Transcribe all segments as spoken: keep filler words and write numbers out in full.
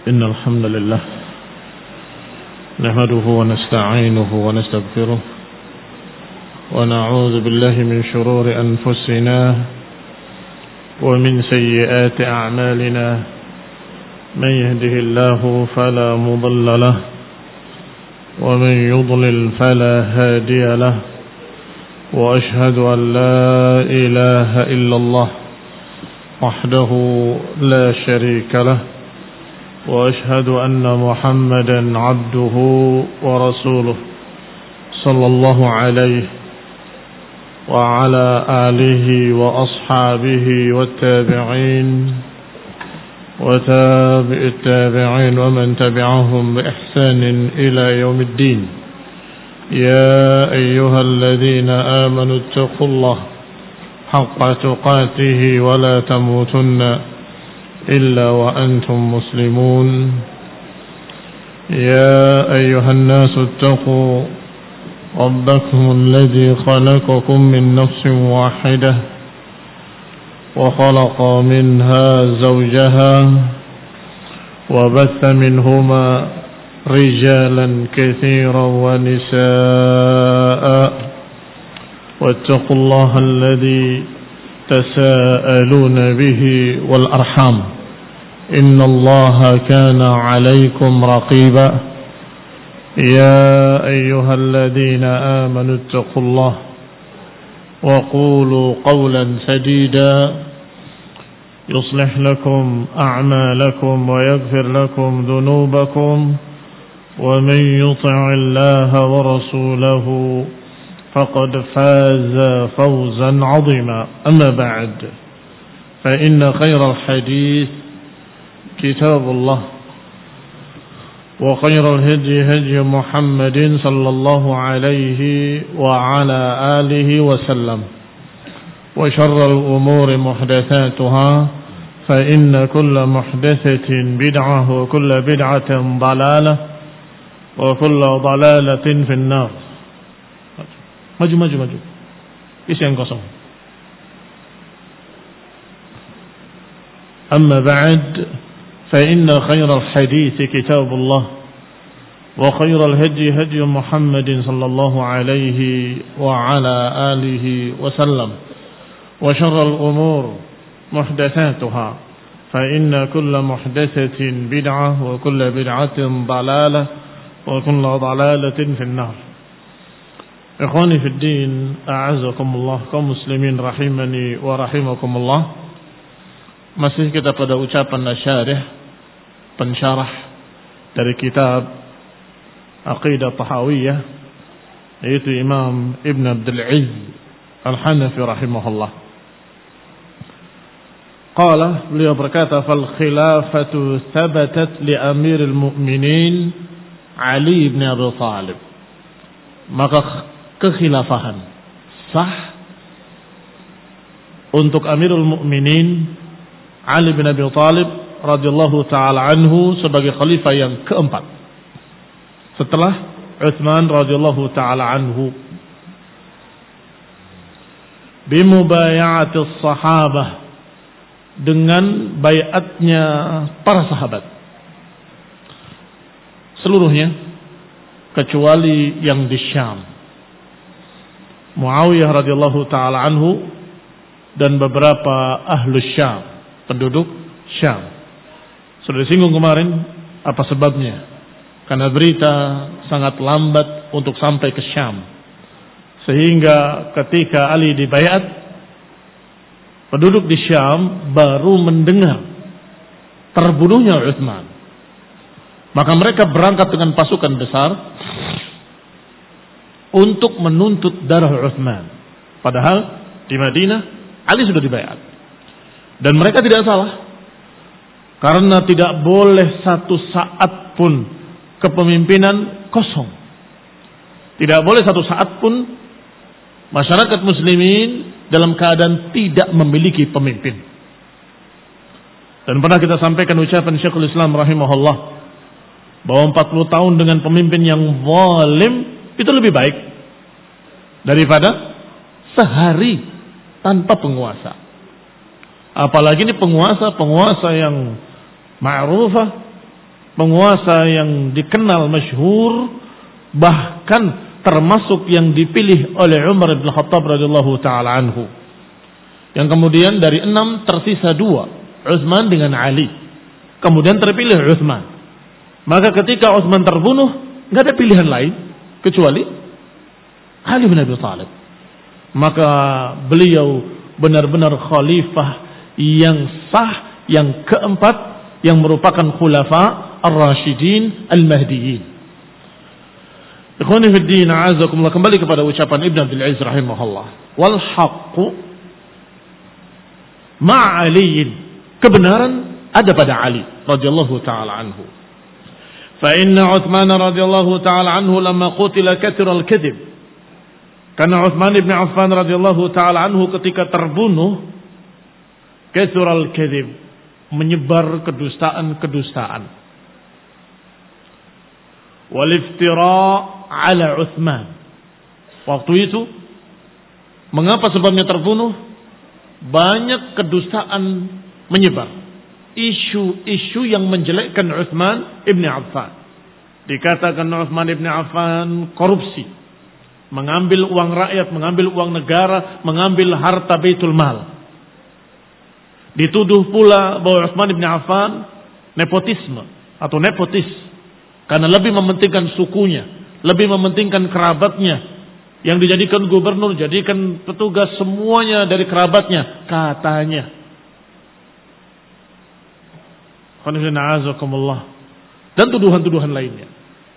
إن الحمد لله نحمده ونستعينه ونستغفره ونعوذ بالله من شرور أنفسنا ومن سيئات أعمالنا من يهده الله فلا مضل له ومن يضلل فلا هادي له وأشهد أن لا إله إلا الله وحده لا شريك له وأشهد أن محمدا عبده ورسوله صلى الله عليه وعلى آله وأصحابه والتابعين وتابع التابعين ومن تبعهم بإحسان إلى يوم الدين. يا أيها الذين آمنوا اتقوا الله حق تقاته ولا تموتن إلا وأنتم مسلمون. يا أيها الناس اتقوا ربكم الذي خلقكم من نفس واحدة وخلق منها زوجها وبث منهما رجالا كثيرا ونساء واتقوا الله الذي تساءلون به والأرحام إن الله كان عليكم رقيبا. يا أيها الذين آمنوا اتقوا الله وقولوا قولا سديدا يصلح لكم أعمالكم ويغفر لكم ذنوبكم ومن يطع الله ورسوله فقد فاز فوزا عظيما. أما بعد فإن خير الحديث كتاب الله وخير الهدي هدي محمد صلى الله عليه وعلى آله وسلم وشر الأمور محدثاتها فإن كل محدثة بدعة وكل بدعة ضلالة وكل ضلالة في النار. Maju, maju, maju. Isi yang kosong. Amma ba'd, fa inna khairal hadithi kitabullah wa khairal hadi hadi Muhammadin sallallahu alaihi wa ala alihi wa sallam wa syarral umur muhdatsatuha fa inna kulla muhdatsatin bid'ah wa kulla bid'atin dalalah wa kulla dalalatin fin nar. Ikhwani fi din, a'azakumullah, kaum muslimin rahimani wa rahimakumullah. Masih kita pada ucapan nasyarih, pensyarah dari kitab Aqidah Tahawiyah, yaitu Imam Ibn Abdul Izz Al-Hanafi rahimahullah. Qala, beliau berkata, fal khilafatu thabatat li amiril mu'minin Ali ibn Abi Thalib. Maka kekhilafahan sah untuk Amirul Mukminin Ali bin Abi Thalib radhiyallahu taala anhu sebagai khalifah yang keempat setelah Utsman radhiyallahu taala anhu bimubaya'atis sahabah, dengan baiatnya para sahabat seluruhnya kecuali yang di Syam, Muawiyah radhiyallahu taala anhu dan beberapa ahlu Syam, penduduk Syam. Sudah disinggung kemarin apa sebabnya? Karena berita sangat lambat untuk sampai ke Syam, sehingga ketika Ali dibaiat, penduduk di Syam baru mendengar terbunuhnya Utsman. Maka mereka berangkat dengan pasukan besar untuk menuntut darah Utsman. Padahal di Madinah Ali sudah dibaiat. Dan mereka tidak salah. Karena tidak boleh satu saat pun kepemimpinan kosong. Tidak boleh satu saat pun masyarakat muslimin dalam keadaan tidak memiliki pemimpin. Dan pernah kita sampaikan ucapan Syekhul Islam rahimahullah bahwa empat puluh tahun dengan pemimpin yang zalim itu lebih baik daripada sehari tanpa penguasa. Apalagi ini penguasa-penguasa yang ma'rufah penguasa yang dikenal masyhur, bahkan termasuk yang dipilih oleh Umar bin Khattab radhiyallahu taala anhu. Yang kemudian dari enam tersisa dua, Utsman dengan Ali. Kemudian terpilih Utsman. Maka ketika Utsman terbunuh, nggak ada pilihan lain kecuali Ali bin Abi Thalib. Maka beliau benar-benar khalifah yang sah, yang keempat, yang merupakan khulafa ar-rasyidin al-mahdiyyin. Ikhwani fid din, a'azakumullah, kembali kepada ucapan Ibn Abdul Aziz rahimahullah. Wal haqqu ma'aliyin. Kebenaran ada pada Ali radhiyallahu taala anhu. Fa inna Utsman radhiyallahu taala anhu lamma qutila kathira al-kadhib. Karena Utsman bin Affan radhiyallahu taala anhu ketika terbunuh, kathira al-kadhib, menyebar kedustaan-kedustaan. Wal iftira ala Utsman. Waktu itu mengapa sebabnya terbunuh? Banyak kedustaan menyebar. Isu-isu yang menjelekkan Utsman ibn Affan. Dikatakan Utsman ibn Affan korupsi, mengambil uang rakyat, mengambil uang negara, mengambil harta Baitul Mal. Dituduh pula bahwa Utsman ibn Affan nepotisme atau nepotis, karena lebih mementingkan sukunya, lebih mementingkan kerabatnya. Yang dijadikan gubernur, jadikan petugas, semuanya dari kerabatnya, katanya. Dan tuduhan-tuduhan lainnya.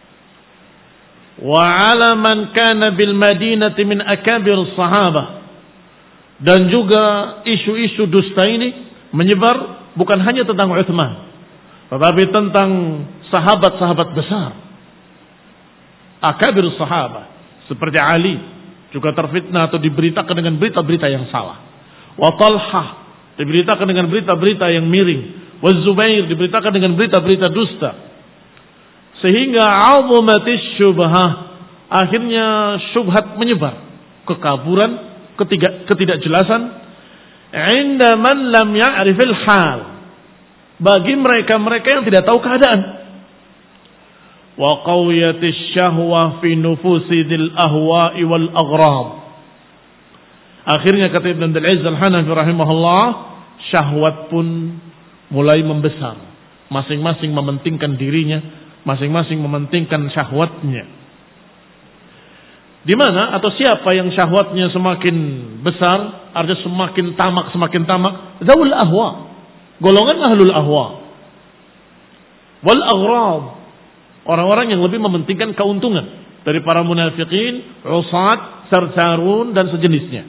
Wa 'ala man kana bil madinati min akabir sahabah. Dan juga isu-isu dusta ini menyebar bukan hanya tentang Utsman, tetapi tentang sahabat-sahabat besar. Akabir sahabah seperti Ali juga terfitnah atau diberitakan dengan berita-berita yang salah. Wa Talhah diberitakan dengan berita-berita yang miring. Wa Zubair diberitakan dengan berita-berita dusta. Sehingga 'azumatis syubhah, akhirnya syubhat menyebar, kekaburan, ketidak, ketidakjelasan, 'inda man lam ya'rifil hal, bagi mereka-mereka yang tidak tahu keadaan. Wa qawiyatis syahwah fi nufusi dzil ahwa'i wal aghrab. Akhirnya kata Ibn Abdul Aziz Al-Hanafi rahimahullah, syahwat pun mulai membesar. Masing-masing mementingkan dirinya, masing-masing mementingkan syahwatnya. Di mana atau siapa yang syahwatnya semakin besar, artinya semakin tamak, semakin tamak, zawul ahwa, golongan ahlul ahwa. Wal aghrab, orang-orang yang lebih mementingkan keuntungan dari para munafikin, usat, sarsarun dan sejenisnya.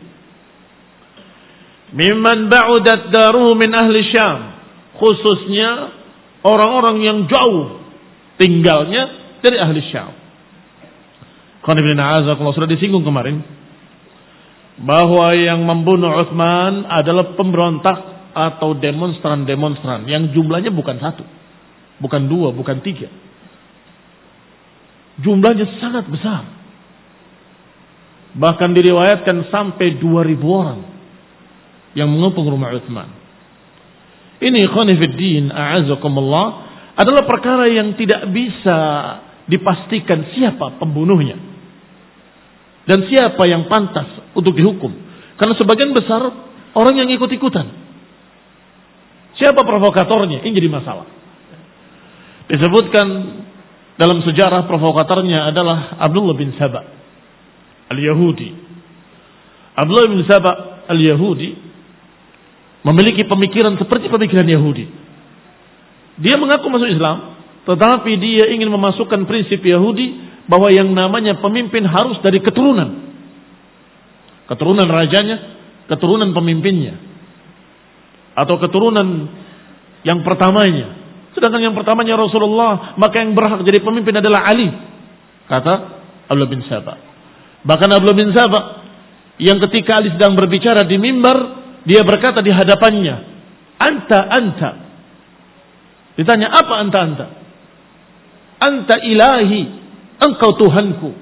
Mimman ba'udat daruhu min ahli Syam, khususnya orang-orang yang jauh tinggalnya dari ahli Syam. Qanibina sudah disinggung kemarin bahwa yang membunuh Utsman adalah pemberontak atau demonstran-demonstran yang jumlahnya bukan satu, bukan dua, bukan tiga. Jumlahnya sangat besar. Bahkan diriwayatkan sampai dua ribu orang yang mengepung rumah Utsman. Ini khonifuddin a'azakumullah adalah perkara yang tidak bisa dipastikan siapa pembunuhnya dan siapa yang pantas untuk dihukum. Karena sebagian besar orang yang ikut-ikutan. Siapa provokatornya? Ini jadi masalah. Disebutkan dalam sejarah provokatornya adalah Abdullah bin Saba al-Yahudi. Abdullah bin Saba al-Yahudi memiliki pemikiran seperti pemikiran Yahudi. Dia mengaku masuk Islam, tetapi dia ingin memasukkan prinsip Yahudi bahwa yang namanya pemimpin harus dari keturunan. Keturunan rajanya, keturunan pemimpinnya. Atau keturunan yang pertamanya. Sedangkan yang pertamanya Rasulullah, maka yang berhak jadi pemimpin adalah Ali, kata Abdullah bin Saba. Bahkan Abdullah bin Saba yang ketika Ali sedang berbicara di mimbar, dia berkata di hadapannya, "Anta anta." Ditanya, "Apa anta anta?" "Anta ilahi, engkau Tuhanku."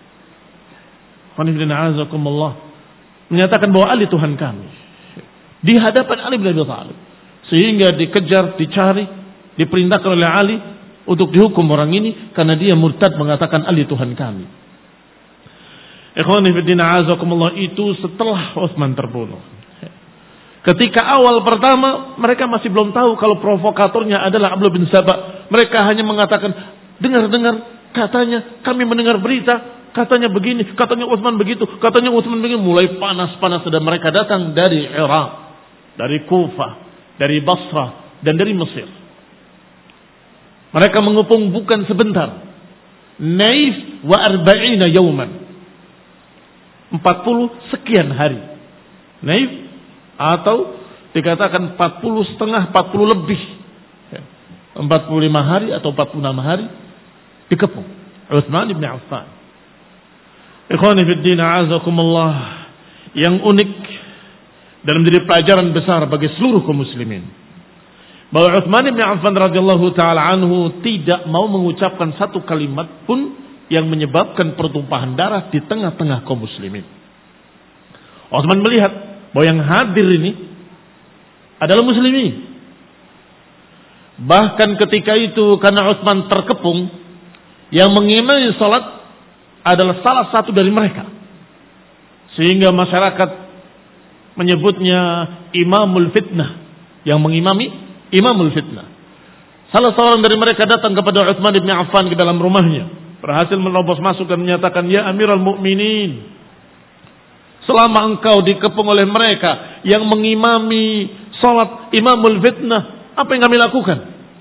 Menyatakan bahwa Ali Tuhan kami di hadapan Ali bin Abi Thalib. Sehingga dikejar, dicari, diperintahkan oleh Ali untuk dihukum orang ini karena dia murtad mengatakan Ali Tuhan kami. Ikhwani fillah azakumullah, itu setelah Utsman terbunuh. Ketika awal pertama mereka masih belum tahu kalau provokatornya adalah Abdullah bin Sabah. Mereka hanya mengatakan, dengar-dengar katanya kami mendengar berita, katanya begini, katanya Utsman begitu, katanya Utsman begini. Mulai panas-panas dan mereka datang dari Irak, dari Kufah, dari Basrah dan dari Mesir. Mereka mengepung bukan sebentar. Naif wa arba'ina yauman. empat puluh sekian hari. Naif atau dikatakan empat puluh setengah, empat puluh lebih. empat puluh lima hari atau empat puluh enam hari dikepung Utsman bin Affan. Ikhwani fid din a'azakumullah, yang unik dan menjadi pelajaran besar bagi seluruh kaum muslimin bahwa Utsman bin Affan radhiyallahu taala anhu tidak mau mengucapkan satu kalimat pun yang menyebabkan pertumpahan darah di tengah-tengah kaum muslimin. Utsman melihat bahwa yang hadir ini adalah muslimin. Bahkan ketika itu karena Utsman terkepung, yang mengimami salat adalah salah satu dari mereka. Sehingga masyarakat menyebutnya Imamul Fitnah, yang mengimami Imamul Fitnah. Salah seorang dari mereka datang kepada Utsman bin Affan ke dalam rumahnya, berhasil menerobos masuk dan menyatakan, "Ya Amirul Mukminin, selama engkau dikepung oleh mereka yang mengimami salat Imamul Fitnah, apa yang kami lakukan?"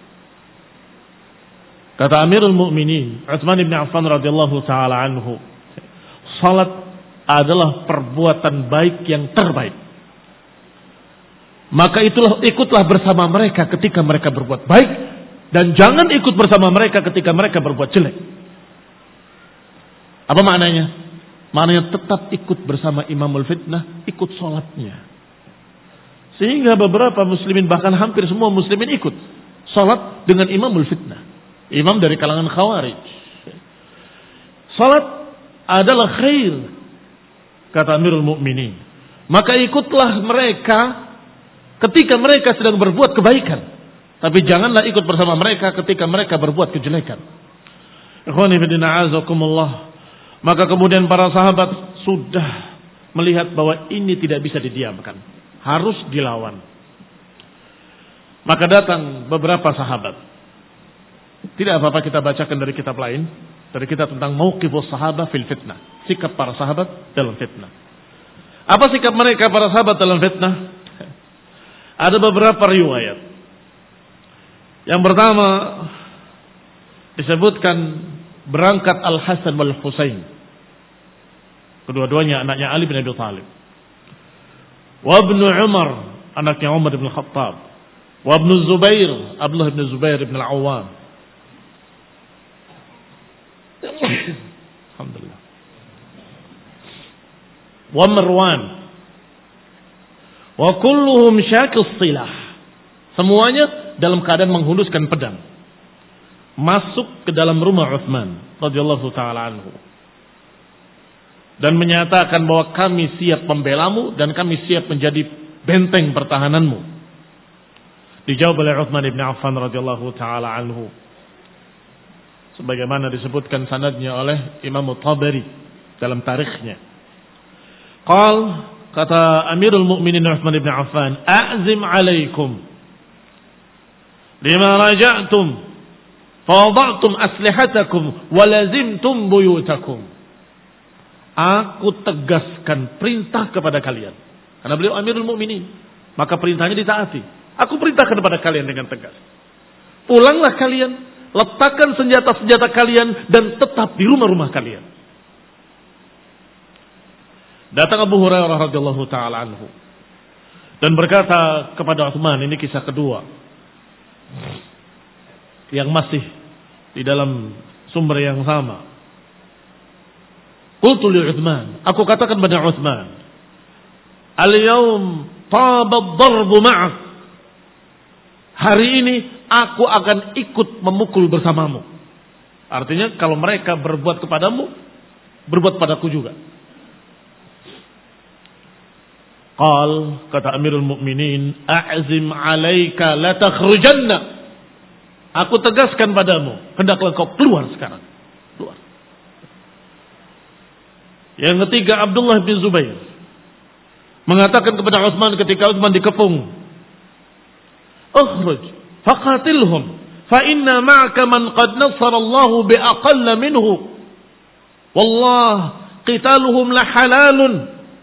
Kata Amirul Mukminin Utsman bin Affan radhiyallahu taala anhu, salat adalah perbuatan baik yang terbaik. Maka itulah ikutlah bersama mereka ketika mereka berbuat baik, dan jangan ikut bersama mereka ketika mereka berbuat jelek. Apa maknanya? Maknanya tetap ikut bersama Imamul Fitnah, ikut sholatnya. Sehingga beberapa muslimin, bahkan hampir semua muslimin ikut sholat dengan Imamul Fitnah, imam dari kalangan Khawarij. Sholat adalah khair, kata Amirul Mukminin. Maka ikutlah mereka ketika mereka sedang berbuat kebaikan, tapi janganlah ikut bersama mereka ketika mereka berbuat kejelekan. Ikhwani fillah a'azakumullah. Maka kemudian para sahabat sudah melihat bahwa ini tidak bisa didiamkan, harus dilawan. Maka datang beberapa sahabat. Tidak apa-apa kita bacakan dari kitab lain, dari kitab tentang mauqifus sahabah fil fitnah, sikap para sahabat dalam fitnah. Apa sikap mereka para sahabat dalam fitnah? Ada beberapa riwayat. Yang pertama disebutkan berangkat Al-Hasan wal Husain. Kedua-duanya anaknya Ali bin Abi Thalib. Wa ibnu Umar, anaknya Umar bin Khattab. Wa ibnu Zubair, Abdullah bin Zubair bin Al-Awwam. Alhamdulillah. Wa Marwan. Wa kulluhum syaqis silah. Semuanya dalam keadaan menghunuskan pedang, masuk ke dalam rumah Utsman radhiyallahu taala anhu dan menyatakan bahwa kami siap membelamu dan kami siap menjadi benteng pertahananmu. Dijawab oleh Utsman bin Affan radhiyallahu taala anhu, sebagaimana disebutkan sanadnya oleh Imam Tabari dalam tarikhnya. Qal, kata Amirul Mukminin Utsman bin Affan, "A'zim 'alaikum lima raja'tum fawada'tum aslihatakum walazimtum buyutakum." Aku tegaskan perintah kepada kalian, karena beliau Amirul Mukminin, maka perintahnya ditaati. Aku perintahkan kepada kalian dengan tegas, pulanglah kalian, letakkan senjata-senjata kalian dan tetap di rumah-rumah kalian. Datang Abu Hurairah radhiyallahu taala anhu dan berkata kepada Utsman, ini kisah kedua yang masih di dalam sumber yang sama. Qultu li Utsman, aku katakan pada Utsman, al-yawm taba ad-darbu ma'ak. Hari ini aku akan ikut memukul bersamamu. Artinya kalau mereka berbuat kepadamu, berbuat padaku juga. Qal, kata Amirul Mukminin, a'zim 'alaika la takhrujanna. Aku tegaskan padamu, hendaklah kau keluar sekarang. Keluar. Yang ketiga, Abdullah bin Zubair mengatakan kepada Utsman ketika Utsman dikepung, "Ukhruj faqatilhum fa inna ma'aka man qad nassara Allah bi aqall minhu. Wallah qitaluhum la halalun."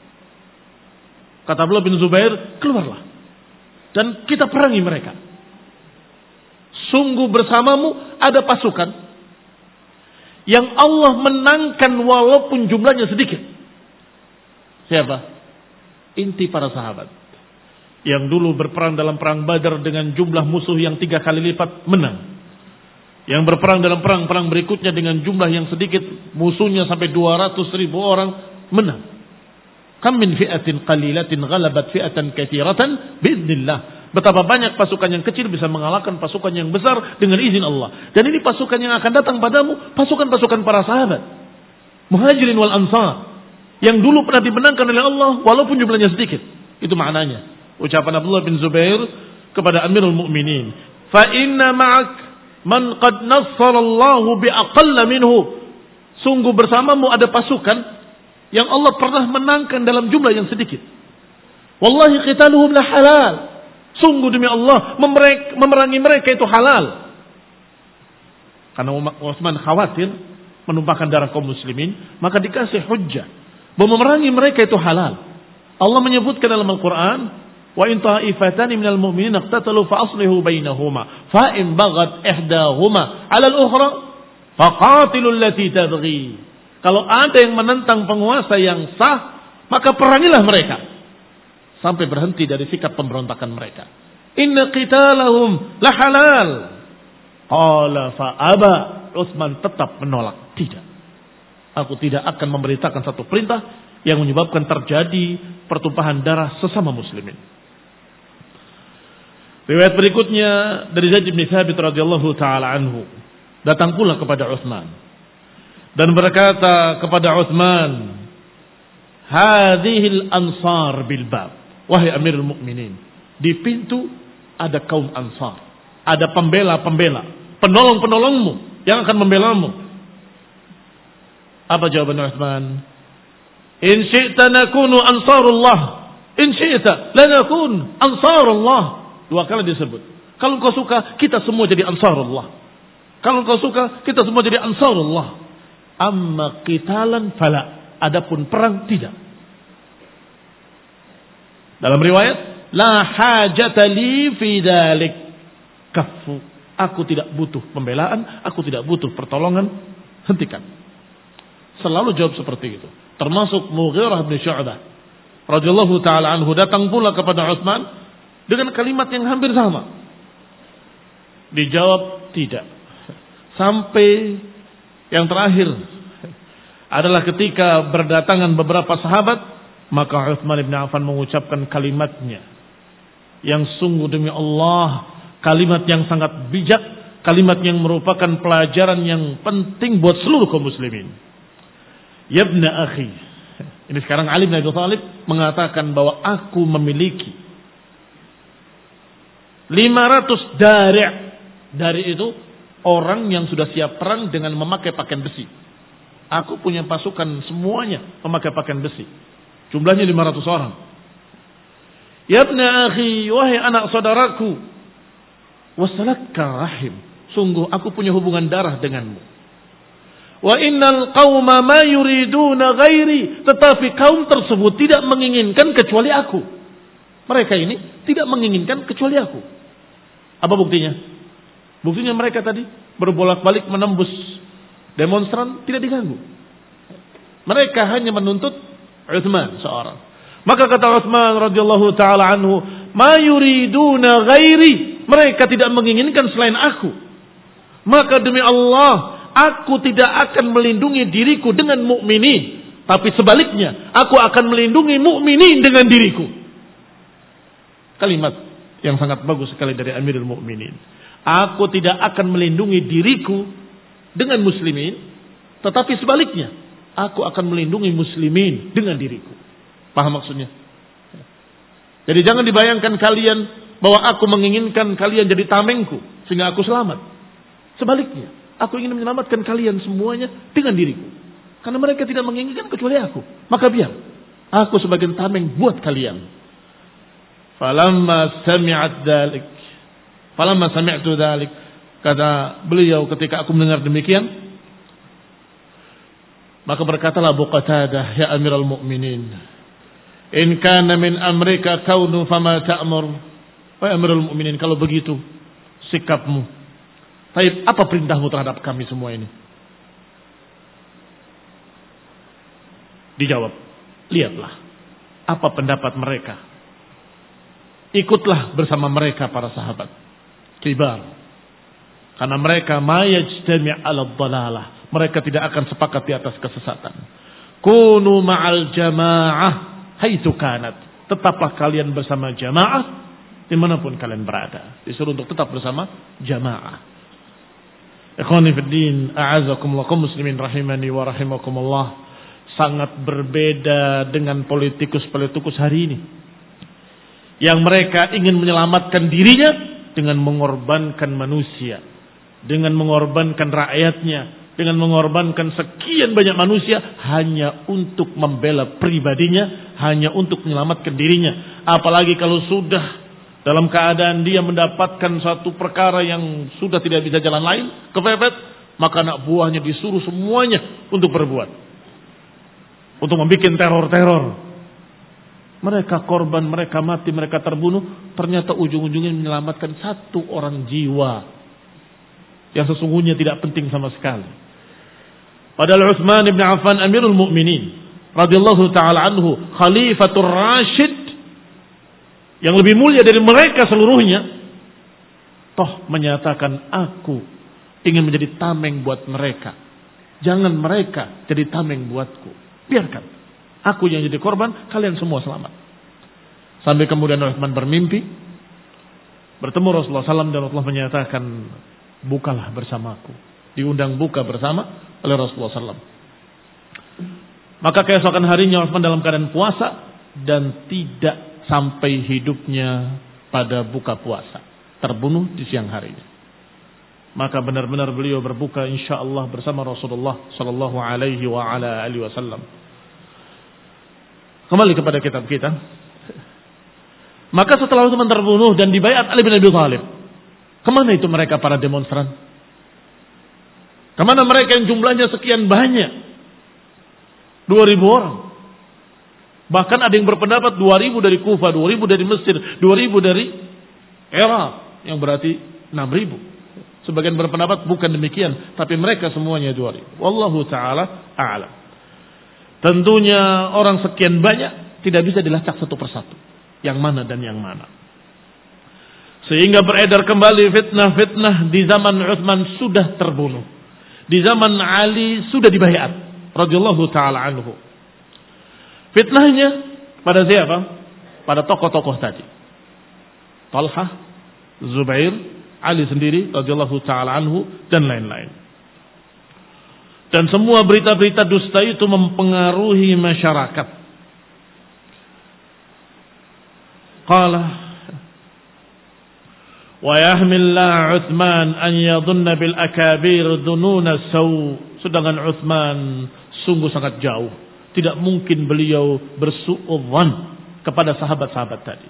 Kata Abdullah bin Zubair, "Keluarlah dan kita perangi mereka. Sungguh bersamamu ada pasukan yang Allah menangkan walaupun jumlahnya sedikit." Siapa? Inti para sahabat yang dulu berperang dalam perang Badar dengan jumlah musuh yang tiga kali lipat menang. Yang berperang dalam perang-perang berikutnya dengan jumlah yang sedikit, musuhnya sampai dua ratus ribu orang, menang. Kam min fi'atin qalilatin ghalabat fi'atan katsiratan biiznillah. Betapa banyak pasukan yang kecil bisa mengalahkan pasukan yang besar dengan izin Allah. Dan ini pasukan yang akan datang padamu, pasukan-pasukan para sahabat, Muhajirin wal Ansar, yang dulu pernah dimenangkan oleh Allah walaupun jumlahnya sedikit. Itu maknanya ucapan Abdullah bin Zubair kepada Amirul Mukminin, "Fa inna ma'ak man qad nassarallahu bi aqall minhu." Sungguh bersamamu ada pasukan yang Allah pernah menangkan dalam jumlah yang sedikit. Wallahi qitaluhum la halal. Sungguh demi Allah memerangi mereka itu halal. Karena Utsman khawatir menumpahkan darah kaum muslimin, maka dikasih hujjah bahwa memerangi mereka itu halal. Allah menyebutkan dalam Al-Quran, "Wa in ta'ifatani minal mu'minin iqtatalu fa aslihu bainahuma fa in baghat ihdahuma 'ala al-ukhra faqatilu allati tabghi." Kalau ada yang menentang penguasa yang sah, maka perangilah mereka sampai berhenti dari sikap pemberontakan mereka. Inna qitalahum la halal. Qala fa aba. Utsman tetap menolak. Tidak. Aku tidak akan memberitakan satu perintah yang menyebabkan terjadi pertumpahan darah sesama muslimin. Riwayat berikutnya dari Zaid bin Thabit radhiyallahu taala anhu, datang pula kepada Utsman dan berkata kepada Utsman, "Hadhil ansar bil bab." Wahai Amirul Mukminin, di pintu ada kaum Ansar, ada pembela-pembela, penolong-penolongmu yang akan membelamu. Apa jawaban Utsman? "In syi'ta nakunu ansarullah, in syi'ta lanakun ansarullah." Dua kali disebut. Kalau kau suka, kita semua jadi ansarullah. Kalau kau suka, kita semua jadi ansarullah. Amma qitalan fala. Adapun perang tidak. Dalam riwayat, "La hajata li fi dzalik." Kaffu. Aku tidak butuh pembelaan, aku tidak butuh pertolongan. Hentikan. Selalu jawab seperti itu. Termasuk Mughirah bin Syu'bah radhiyallahu taala anhu datang pula kepada Utsman dengan kalimat yang hampir sama. Dijawab tidak. Sampai yang terakhir adalah ketika berdatangan beberapa sahabat, maka Utsman bin Affan mengucapkan kalimatnya yang sungguh demi Allah, kalimat yang sangat bijak, kalimat yang merupakan pelajaran yang penting buat seluruh kaum muslimin. "Ya ibna akhi." Ini sekarang Ali bin Abi Thalib mengatakan bahwa aku memiliki lima ratus dari'. Dari itu orang yang sudah siap perang dengan memakai pakaian besi. Aku punya pasukan semuanya memakai pakaian besi. Jumlahnya lima ratus orang. "Ya ibna akhi," wahai anak saudaraku, "wasalaka rahim." Sungguh aku punya hubungan darah denganmu. "Wa innal qauma ma yuriduna ghairi." Tetapi kaum tersebut tidak menginginkan kecuali aku. Mereka ini tidak menginginkan kecuali aku. Apa buktinya? Buktinya mereka tadi berbolak-balik menembus demonstran, tidak diganggu. Mereka hanya menuntut Utsman seorang. Maka kata Utsman radhiyallahu taala anhu, "Ma yuriduna ghairi." Mereka tidak menginginkan selain aku. Maka demi Allah, aku tidak akan melindungi diriku dengan mukminin, tapi sebaliknya, aku akan melindungi mukminin dengan diriku. Kalimat yang sangat bagus sekali dari Amirul Mukminin. Aku tidak akan melindungi diriku dengan muslimin, tetapi sebaliknya, aku akan melindungi muslimin dengan diriku. Paham maksudnya? Jadi jangan dibayangkan kalian bahwa aku menginginkan kalian jadi tamengku sehingga aku selamat. Sebaliknya, aku ingin menyelamatkan kalian semuanya dengan diriku. Karena mereka tidak menginginkan kecuali aku. Maka biar aku sebagai tameng buat kalian. Falamma sami'at dzalik. Falamma sami'tu dzalik. Kata beliau ketika aku mendengar demikian, maka berkatalah Abu Qatadah, ya Amirul Mukminin, in kana min amrika kaunu fama ta'mur. Wahai Amirul Mukminin, kalau begitu sikapmu, baik, apa perintahmu terhadap kami semua ini? Dijawab, lihatlah apa pendapat mereka. Ikutlah bersama mereka para sahabat kibar. Karena mereka ma yajtami' 'ala dhalalah. Mereka tidak akan sepakat di atas kesesatan. Kunu ma'al jamaah haitsu kanat. Tetaplah kalian bersama jamaah dimanapun kalian berada. Disuruh untuk tetap bersama jamaah. Ikhwani fid din, a'azakumullah kaum muslimin rahimani wa rahimakumullah. Sangat berbeda dengan politikus-politikus hari ini. Yang mereka ingin menyelamatkan dirinya dengan mengorbankan manusia, dengan mengorbankan rakyatnya, dengan mengorbankan sekian banyak manusia hanya untuk membela pribadinya, hanya untuk menyelamatkan dirinya. Apalagi kalau sudah dalam keadaan dia mendapatkan satu perkara yang sudah tidak bisa jalan lain, kepepet, maka anak buahnya disuruh semuanya untuk berbuat, untuk membuat teror-teror. Mereka korban, mereka mati, mereka terbunuh. Ternyata ujung-ujungnya menyelamatkan satu orang jiwa yang sesungguhnya tidak penting sama sekali. Padahal Utsman bin Affan Amirul Mukminin radhiyallahu taala anhu, Khalifatur Rasyid, yang lebih mulia dari mereka seluruhnya, toh menyatakan, aku ingin menjadi tameng buat mereka. Jangan mereka jadi tameng buatku. Biarkan aku yang jadi korban, kalian semua selamat. Sampai kemudian Utsman bermimpi bertemu Rasulullah sallallahu alaihi wasallam dan Rasulullah menyatakan, bukalah bersamaku. Diundang buka bersama oleh Rasulullah sallallahu alaihi wasallam. Maka keesokan harinya Utsman dalam keadaan puasa dan tidak sampai hidupnya pada buka puasa, terbunuh di siang harinya. Maka benar-benar beliau berbuka insyaallah bersama Rasulullah sallallahu alaihi wa ala alihi wasallam. Kembali kepada kitab kita. Maka setelah Utsman terbunuh dan dibaiat Ali bin Abi Thalib, kemana itu mereka para demonstran? Kemana mereka yang jumlahnya sekian banyak? dua ribu orang. Bahkan ada yang berpendapat dua ribu dari Kufah, dua ribu dari Mesir, dua ribu dari Irak, yang berarti enam ribu. Sebagian berpendapat bukan demikian, tapi mereka semuanya dua ribu. Wallahu ta'ala a'lam. Tentunya orang sekian banyak tidak bisa dilacak satu persatu, yang mana dan yang mana. Sehingga beredar kembali fitnah-fitnah. Di zaman Utsman sudah terbunuh, di zaman Ali sudah dibaiat radhiyallahu taala anhu. Fitnahnya pada siapa? Pada tokoh-tokoh tadi, Talhah, Zubair, Ali sendiri radhiyallahu taala anhu dan lain-lain. Dan semua berita-berita dusta itu mempengaruhi masyarakat. Qala wa yahmillah Utsman an yadhunna bil akabir dununa saw. Sedangkan Utsman sungguh sangat jauh, tidak mungkin beliau bersuudzon kepada sahabat-sahabat tadi.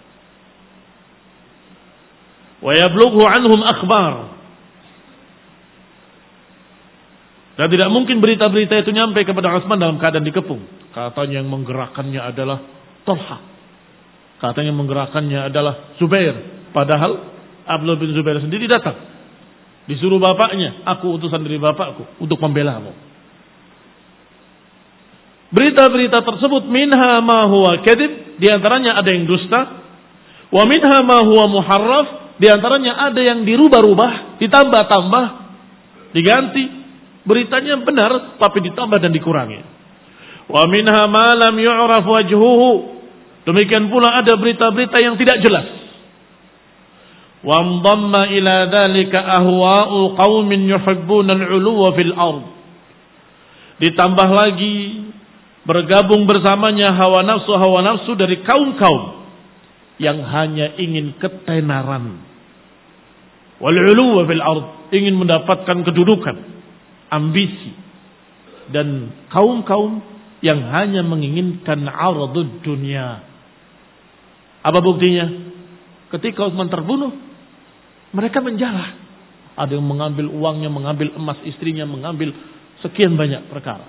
Wa yablughu anhum akhbar. Dan tidak mungkin berita-berita itu nyampe kepada Utsman dalam keadaan dikepung. Katanya yang menggerakkannya adalah Talha, katanya yang menggerakkannya adalah Zubair. Padahal Abdullah bin Zubair sendiri datang, disuruh bapaknya, aku utusan dari bapakku untuk membelamu. Berita-berita tersebut minha ma huwa kadhib, di antaranya ada yang dusta, wa minha ma huwa muharraf, di antaranya ada yang dirubah-rubah, ditambah-tambah, diganti. Beritanya benar tapi ditambah dan dikurangi. Wa minha ma lam yu'raf wajhuhu. Demikian pula ada berita-berita yang tidak jelas. Wa dhamma ila dzalika ahwa'u qaumin yuhibbuna al-'uluwa fil ard. Ditambah lagi bergabung bersamanya hawa nafsu-hawa nafsu dari kaum-kaum yang hanya ingin ketenaran. wal 'uluwa fil ard, ingin mendapatkan kedudukan, ambisi, dan kaum-kaum yang hanya menginginkan 'aradud dunia. Apa buktinya? Ketika Utsman terbunuh, mereka menjarah. Ada yang mengambil uangnya, mengambil emas istrinya, mengambil sekian banyak perkara.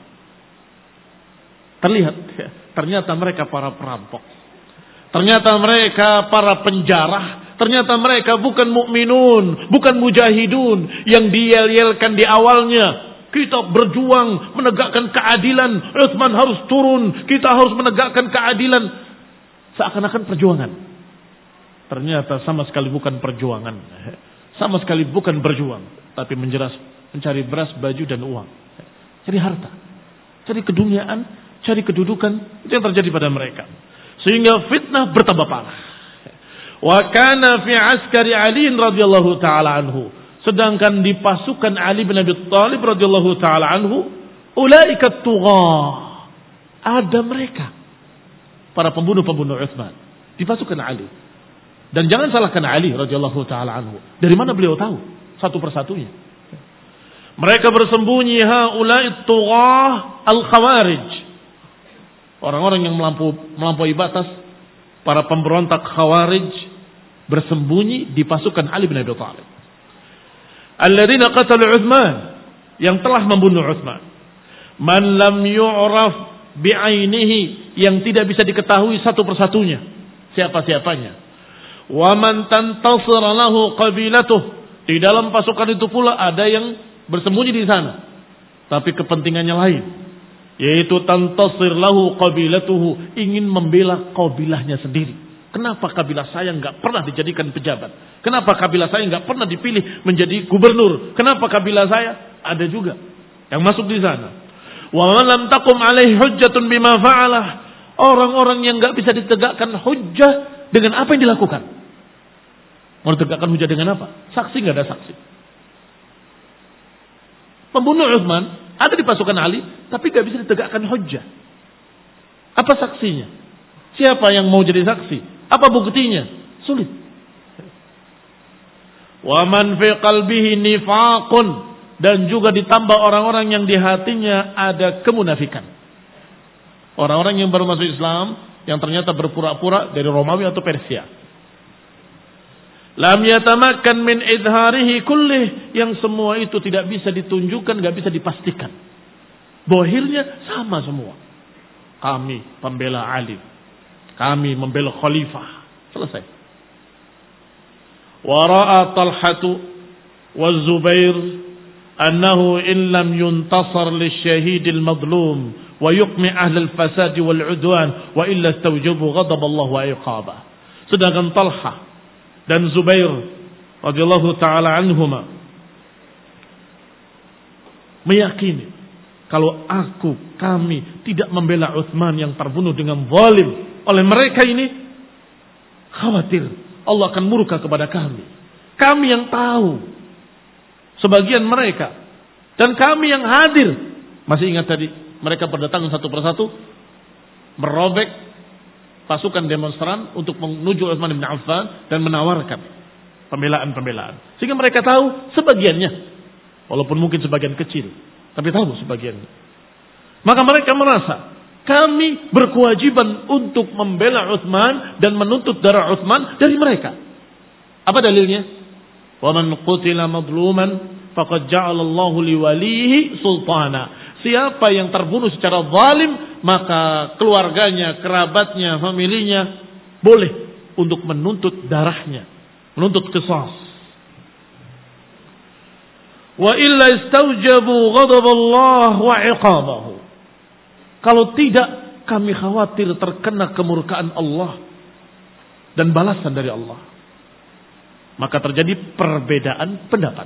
Terlihat, ternyata mereka para perampok. Ternyata mereka para penjarah. Ternyata mereka bukan mukminun, bukan mujahidun yang diyel-yelkan di awalnya. Kita berjuang menegakkan keadilan. Utsman harus turun. Kita harus menegakkan keadilan. Seakan-akan perjuangan. Ternyata sama sekali bukan perjuangan. Sama sekali bukan berjuang. Tapi menjeras, mencari beras, baju, dan uang. Cari harta. Cari keduniaan. Cari kedudukan. Itu yang terjadi pada mereka. Sehingga fitnah bertambah parah. Wa kana fi askari Ali radhiyallahu taala anhu. Sedangkan di pasukan Ali bin Abi Thalib radhiyallahu taala anhu, ulaika tughah. Ada mereka, para pembunuh-pembunuh Utsman di pasukan Ali. Dan jangan salahkan Ali radhiyallahu taala anhu. Dari mana beliau tahu satu persatunya? Mereka bersembunyi, haula'i tughah al-khawarij. Orang-orang yang melampau, melampaui batas, para pemberontak Khawarij bersembunyi di pasukan Ali bin Abi Thalib. Alladzina qatalu Utsman, yang telah membunuh Utsman. Man lam yu'raf bi'ainihi, yang tidak bisa diketahui satu persatunya, siapa-siapanya. Wa man tantasir lahu qabilatuh, di dalam pasukan itu pula ada yang bersembunyi di sana, tapi kepentingannya lain. Yaitu tantasir lahu qabilatuhu, ingin membela kabilahnya sendiri. Kenapa kabilah saya enggak pernah dijadikan pejabat? Kenapa kabilah saya enggak pernah dipilih menjadi gubernur? Kenapa kabilah saya? Ada juga yang masuk di sana. Wa man lam taqum alaihi hujjatun bima fa'alah, orang-orang yang enggak bisa ditegakkan hujjah dengan apa yang dilakukan. Mau ditegakkan hujjah dengan apa? Saksi enggak ada saksi. Pembunuh Utsman ada di pasukan Ali, tapi gak bisa ditegakkan hujjah. Apa saksinya? Siapa yang mau jadi saksi? Apa buktinya? Sulit. Wa man fi qalbihi nifaqun, dan juga ditambah orang-orang yang di hatinya ada kemunafikan. Orang-orang yang baru masuk Islam yang ternyata berpura-pura dari Romawi atau Persia. Lam yatamakkan min idharihi kullih, yang semua itu tidak bisa ditunjukkan, tidak bisa dipastikan. Bohirnya sama semua. Kami pembela Ali, kami membela khalifah. Selesai. Wa ra'a Talhatu wa Zubair annahu in lam yuntasar lisyahid al-madlum wa yuqmi ahli al-fasad wal 'udwan wa illa istawjabu ghadab Allah wa iqabah. Sedangkan Talha dan Zubair radhiyallahu taala anhuma meyakini kalau aku, kami tidak membela Utsman yang terbunuh dengan zalim oleh mereka ini, khawatir Allah akan murka kepada kami. Kami yang tahu sebagian mereka dan kami yang hadir. Masih ingat tadi mereka berdatangan satu persatu merobek pasukan demonstran untuk menuju Utsman bin Affan dan menawarkan pembelaan-pembelaan. Sehingga mereka tahu sebagiannya. Walaupun mungkin sebagian kecil. Tapi tahu sebagiannya. Maka mereka merasa kami berkewajiban untuk membela Utsman dan menuntut darah Utsman dari mereka. Apa dalilnya? Wa man qutila madluman faqad ja'ala Allahu liwalihi sultana. Siapa yang terbunuh secara zalim, maka keluarganya, kerabatnya, familinya boleh untuk menuntut darahnya, menuntut qisas. Wa illa istaujabu ghadab Allah wa iqabahu. Kalau tidak, kami khawatir terkena kemurkaan Allah dan balasan dari Allah. Maka terjadi perbedaan pendapat.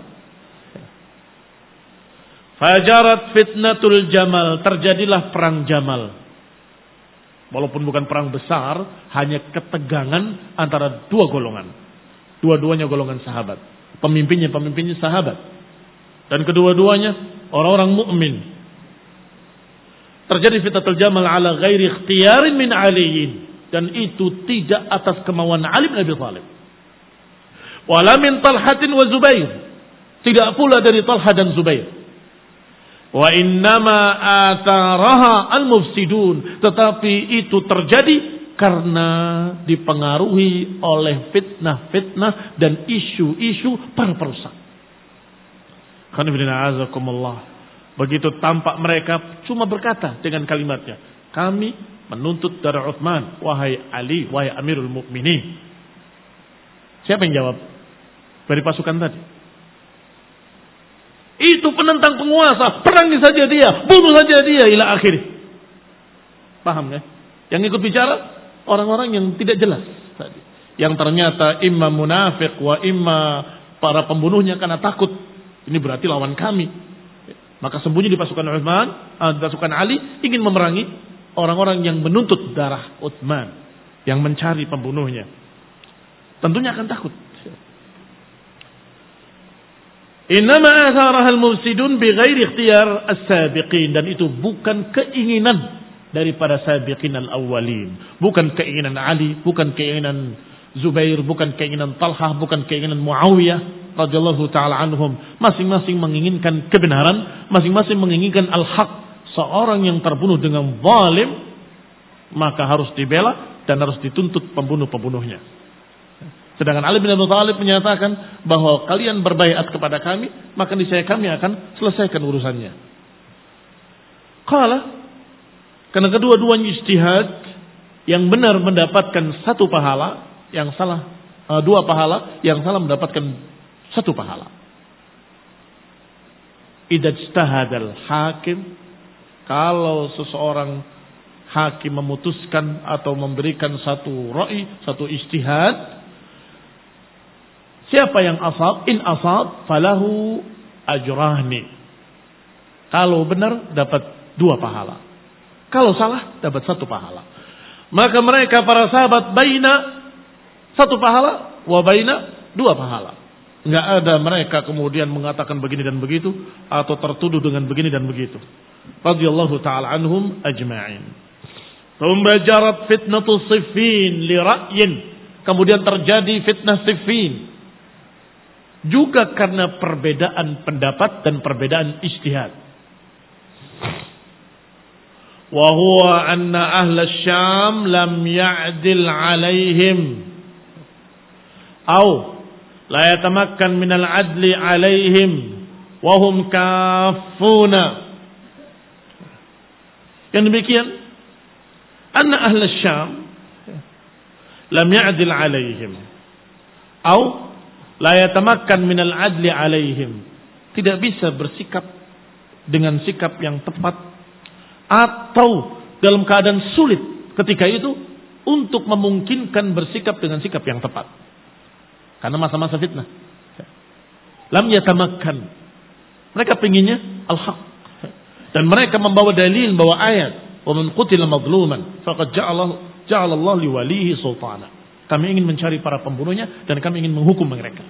Fajarat fitnatul Jamal, terjadilah perang Jamal. Walaupun bukan perang besar, hanya ketegangan antara dua golongan. Dua-duanya golongan sahabat. Pemimpinnya pemimpinnya sahabat. Dan kedua-duanya orang-orang mukmin. Terjadi fitnatul Jamal ala ghairi ikhtiyarin min aliyin, dan itu tidak atas kemauan Ali bin Abi Thalib. Wala min Talhatin wa Zubair. Tidak pula dari Talha dan Zubair. Wa innama atharaha al-mufsidun. Tetapi itu terjadi karena dipengaruhi oleh fitnah-fitnah dan isu-isu para perusak. Qanifidina azakumullah. Begitu tampak mereka cuma berkata dengan kalimatnya, kami menuntut darah Utsman, wahai Ali, wahai Amirul Mukminin. Siapa yang jawab? Dari pasukan tadi. Itu penentang penguasa, perangi saja dia, bunuh saja dia, ila akhirih. Paham ya? Yang ikut bicara orang-orang yang tidak jelas tadi. Yang ternyata imma munafik wa imma para pembunuhnya karena takut. Ini berarti lawan kami. Maka sembunyi di pasukan Utsman, di pasukan Ali, ingin memerangi orang-orang yang menuntut darah Utsman, yang mencari pembunuhnya. Tentunya akan takut. Innama atharaha al-mufsidun bighairi ikhtiyar as-sabiqin, dan itu bukan keinginan daripada sabiqin al-awwalin, bukan keinginan Ali, bukan keinginan Zubair, bukan keinginan Talhah, bukan keinginan Muawiyah radhiyallahu taala anhum. Masing-masing menginginkan kebenaran, masing-masing menginginkan al-haq. Seorang yang terbunuh dengan zalim maka harus dibela dan harus dituntut pembunuh-pembunuhnya. Sedangkan Ali bin Abi Thalib menyatakan bahwa kalian berbaiat kepada kami, maka niscaya kami akan selesaikan urusannya. Qala, karena kedua-duanya ijtihad, yang benar mendapatkan satu pahala, yang salah uh, dua pahala, yang salah mendapatkan satu pahala. Idza ijtahadal hakim, kalau seseorang hakim memutuskan atau memberikan satu ra'i, satu ijtihad, siapa yang asab, in asab falahu ajrahni. Kalau benar dapat dua pahala, kalau salah dapat satu pahala. Maka mereka para sahabat baina satu pahala wa baina dua pahala. Enggak ada mereka kemudian mengatakan begini dan begitu atau tertuduh dengan begini dan begitu. Radhiyallahu taala anhum ajma'in. Thumma jarat fitnatu Siffin li ra'yin. Kemudian terjadi fitnah Siffin juga karena perbedaan pendapat dan perbedaan ijtihad. Wa huwa anna ahla Syam lam ya'dil 'alaihim aw la yatamakkan minal adli alaihim wahum kafuna. Yang demikian, anna ahla Syam lam ya'dil alaihim atau la yatamakkan minal adli alaihim, tidak bisa bersikap dengan sikap yang tepat atau dalam keadaan sulit ketika itu untuk memungkinkan bersikap dengan sikap yang tepat. Karena masa-masa fitnah. Lam yatamakkan. Mereka pinginnya al-haq. Dan mereka membawa dalil, membawa ayat. Wa man qutila madluman faqad ja'ala ja'ala Allah li walihi sultana. Kami ingin mencari para pembunuhnya dan kami ingin menghukum mereka.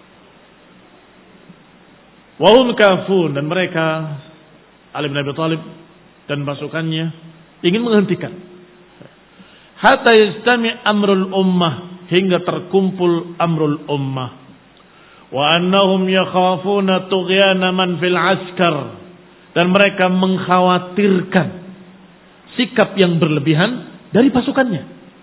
Wa hum kafun, dan mereka Ali bin Abi Thalib dan pasukannya ingin menghentikan. Hatta yastami amrul ummah, hingga terkumpul amrul ummah. Wa annahum yakhafuna tughyana man fil askar, dan mereka mengkhawatirkan sikap yang berlebihan dari pasukannya.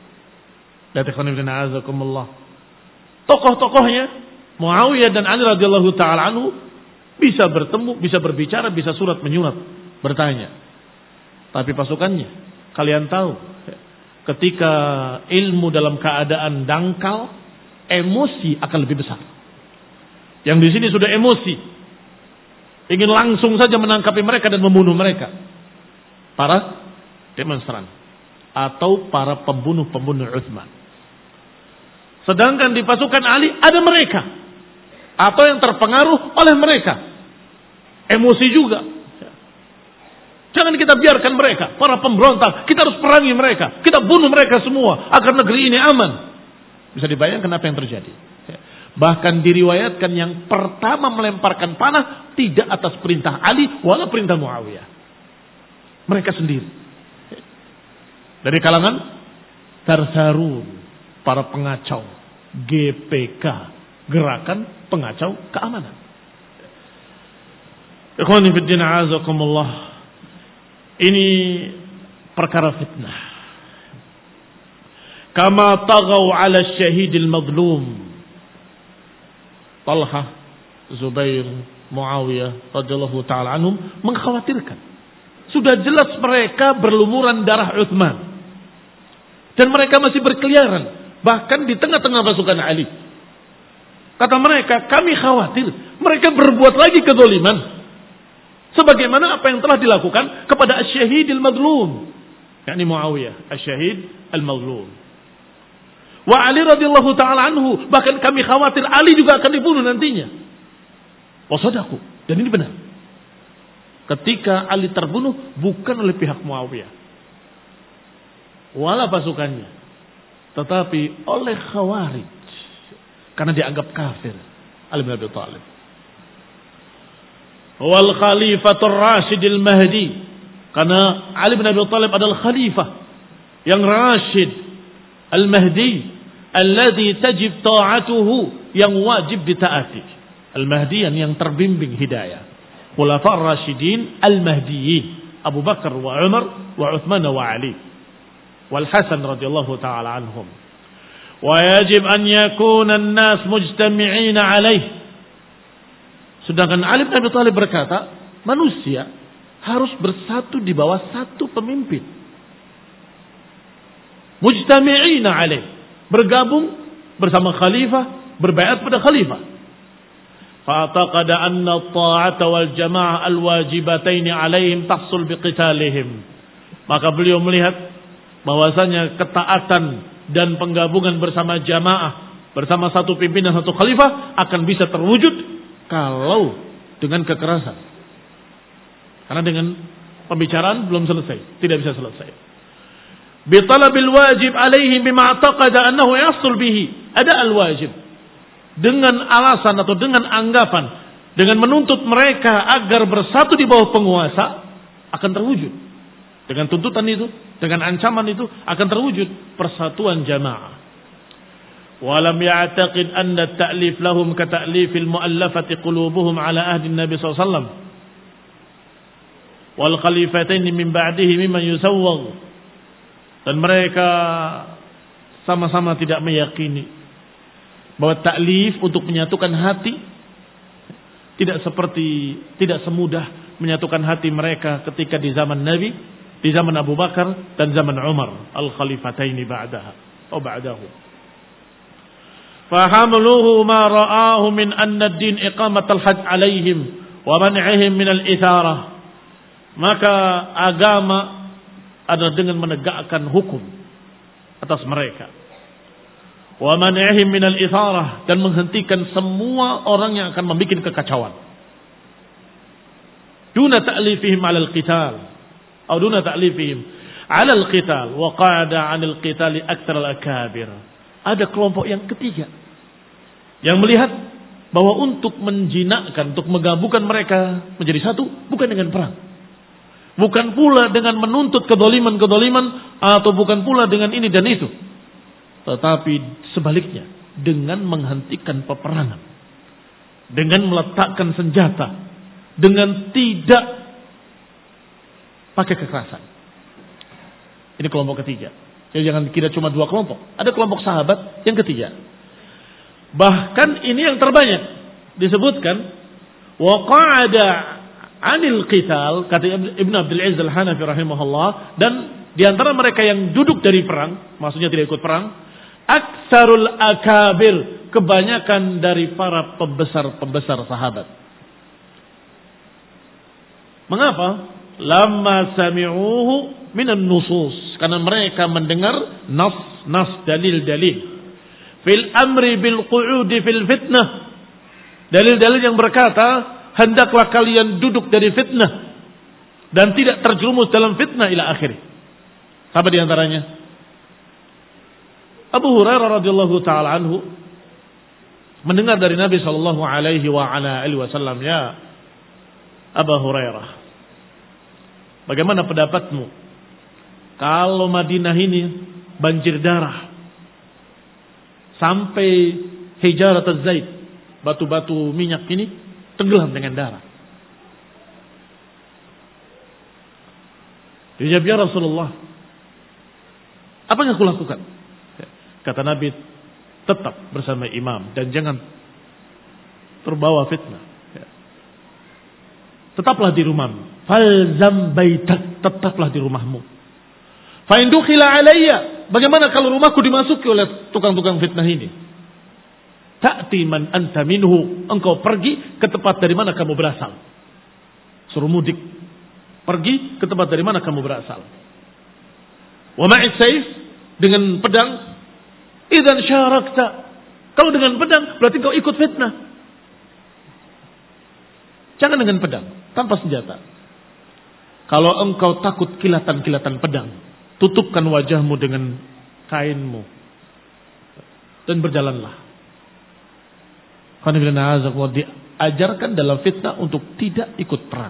Tokoh-tokohnya Muawiyah dan Ali radhiyallahu taala anhu bisa bertemu, bisa berbicara, bisa surat menyurat, bertanya. Tapi pasukannya, kalian tahu, ketika ilmu dalam keadaan dangkal, emosi akan lebih besar. Yang di sini sudah emosi, ingin langsung saja menangkapi mereka dan membunuh mereka, para demonstran atau para pembunuh-pembunuh Utsman. Sedangkan di pasukan Ali ada mereka atau yang terpengaruh oleh mereka, emosi juga. Jangan kita biarkan mereka, para pemberontak. Kita harus perangi mereka. Kita bunuh mereka semua agar negeri ini aman. Bisa dibayangkan apa yang terjadi. Bahkan diriwayatkan yang pertama melemparkan panah tidak atas perintah Ali wala perintah Muawiyah. Mereka sendiri. Dari kalangan Tarsarun, para pengacau, G P K, gerakan pengacau keamanan. Ikhwani fid din a'azakumullah. Ini perkara fitnah. Kama tagaw 'ala syahidil madlum. Talha, Zubair, Muawiyah radhiyallahu taala anhum mengkhawatirkan. Sudah jelas mereka berlumuran darah Utsman. Dan mereka masih berkeliaran bahkan di tengah-tengah pasukan Ali. Kata mereka, kami khawatir mereka berbuat lagi kezaliman sebagaimana apa yang telah dilakukan kepada asy-syahidil madlum, yakni Muawiyah, asy-syahid al-madlum. Wa Ali radhiyallahu taala anhu, bahkan kami khawatir Ali juga akan dibunuh nantinya. Wa sadaqu, dan ini benar. Ketika Ali terbunuh bukan oleh pihak Muawiyah wala pasukannya, tetapi oleh Khawarij karena dianggap kafir Ali bin Abi Thalib. Wal khalifatur rasyidil mahdi, karena Ali bin Abi Thalib adalah khalifah yang rasyid al-mahdi alladhi tajib ta'atuhu, yang wajib ditaati. Al-mahdiyan yang terbimbing hidayah. Khulafa'ur rasyidin al-mahdiyyin, Abu Bakar wa Umar wa Uthman wa Ali wal Hasan radhiyallahu taala anhum. Wa yajib an yakuna an-nas mujtami'ina alaihi. Sedangkan Ali bin Abi Thalib berkata, manusia harus bersatu di bawah satu pemimpin. Mujtami'ina alaih, bergabung bersama khalifah, berbaiat pada khalifah. Fa'taqada anna at-ta'ata wal jama'ah al-wajibataini alaihim tahsul biqitalihim. Maka beliau melihat bahwasanya ketaatan dan penggabungan bersama jamaah, bersama satu pimpinan, satu khalifah akan bisa terwujud kalau dengan kekerasan. Karena dengan pembicaraan belum selesai, tidak bisa selesai. Bi talabil wajib alaihim bima taqada annahu yasul bihi. Ada al-wajib. Dengan alasan atau dengan anggapan, dengan menuntut mereka agar bersatu di bawah penguasa, akan terwujud. Dengan tuntutan itu, dengan ancaman itu akan terwujud persatuan jamaah. Walam ya'taqid anna at-ta'lif lahum ka ta'lifil mu'allafati qulubuhum ala ahdi Nabi sallallahu alaihi wasallam wal khalifatain min ba'dihi mimman yusawwagh. Dan mereka sama-sama tidak meyakini bahwa ta'lif untuk menyatukan hati tidak seperti tidak semudah menyatukan hati mereka ketika di zaman Nabi, di zaman Abu Bakar dan zaman Umar al-khalifataini ba'daha atau ba'dahu. Fahamluhu ma ra'ahu min anna ad-din iqamatul had alaihim wa man'ihim min al-itharah. Maka agama adalah dengan menegakkan hukum atas mereka. Wa man'ihim min al-itharah, dan menghentikan semua orang yang akan membuat kekacauan. Duna ta'lifihim 'ala al-qital atau duna ta'lifihim 'ala al-qital wa qa'ada 'anil qitali aktsar al-akabir. Ada kelompok yang ketiga yang melihat bahwa untuk menjinakkan, untuk menggabungkan mereka menjadi satu bukan dengan perang. Bukan pula dengan menuntut kedoliman-kedoliman, atau bukan pula dengan ini dan itu. Tetapi sebaliknya, dengan menghentikan peperangan. Dengan meletakkan senjata. Dengan tidak pakai kekerasan. Ini kelompok ketiga. Jadi jangan kira cuma dua kelompok. Ada kelompok sahabat yang ketiga. Bahkan ini yang terbanyak disebutkan wa qa'ada 'anil qital, kata Ibnu Abdul Aziz Al-Hanafi rahimahullah, dan di antara mereka yang duduk dari perang, maksudnya tidak ikut perang, aktsarul akabir, kebanyakan dari para pembesar-pembesar sahabat. Mengapa? Lamma sami'uhu minan nusus, karena mereka mendengar nas-nas, dalil-dalil fil amri bil qu'udi fil fitnah, dalil-dalil yang berkata hendaklah kalian duduk dari fitnah dan tidak terjerumus dalam fitnah ila akhir. Apa di antaranya? Abu Hurairah radhiyallahu taala anhu mendengar dari Nabi sallallahu alaihi wa ala alihi wasallam, ya Abu Hurairah, bagaimana pendapatmu kalau Madinah ini banjir darah sampai hijarat az-zait, batu-batu minyak ini tenggelam dengan darah. Dia jawab, ya Rasulullah, apa yang aku lakukan? Kata Nabi, tetap bersama imam dan jangan terbawa fitnah. Tetaplah di rumahmu. Falzam baitak, tetaplah di rumahmu. Fa in dukhila alayya, bagaimana kalau rumahku dimasuki oleh tukang-tukang fitnah ini? Ta'ti man anta minhu, engkau pergi ke tempat dari mana kamu berasal. Suruh mudik, pergi ke tempat dari mana kamu berasal. Wa ma'is sayf, dengan pedang. Idzan syarakta, kalau dengan pedang berarti kau ikut fitnah. Jangan dengan pedang, tanpa senjata. Kalau engkau takut kilatan-kilatan pedang, tutupkan wajahmu dengan kainmu dan berjalanlah. Karena diajarkan dalam fitnah untuk tidak ikut perang.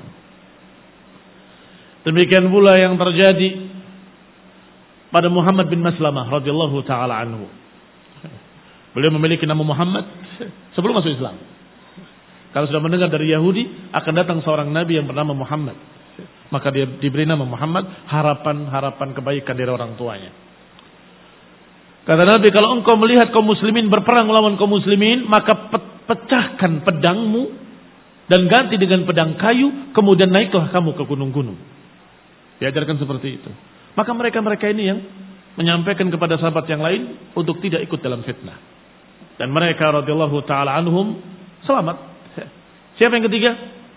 Demikian pula yang terjadi pada Muhammad bin Maslamah radhiyallahu taala anhu. Beliau memiliki nama Muhammad sebelum masuk Islam. Kalau sudah mendengar dari Yahudi akan datang seorang nabi yang bernama Muhammad, maka dia diberi nama Muhammad, harapan-harapan kebaikan dari orang tuanya. Kata Nabi, kalau engkau melihat kaum muslimin berperang melawan kaum muslimin, maka pecahkan pedangmu dan ganti dengan pedang kayu, kemudian naiklah kamu ke gunung-gunung. Diajarkan seperti itu. Maka mereka-mereka ini yang menyampaikan kepada sahabat yang lain untuk tidak ikut dalam fitnah. Dan mereka radhiyallahu taala anhum selamat. Siapa yang ketiga?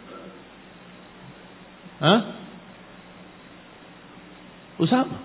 Hah? Usama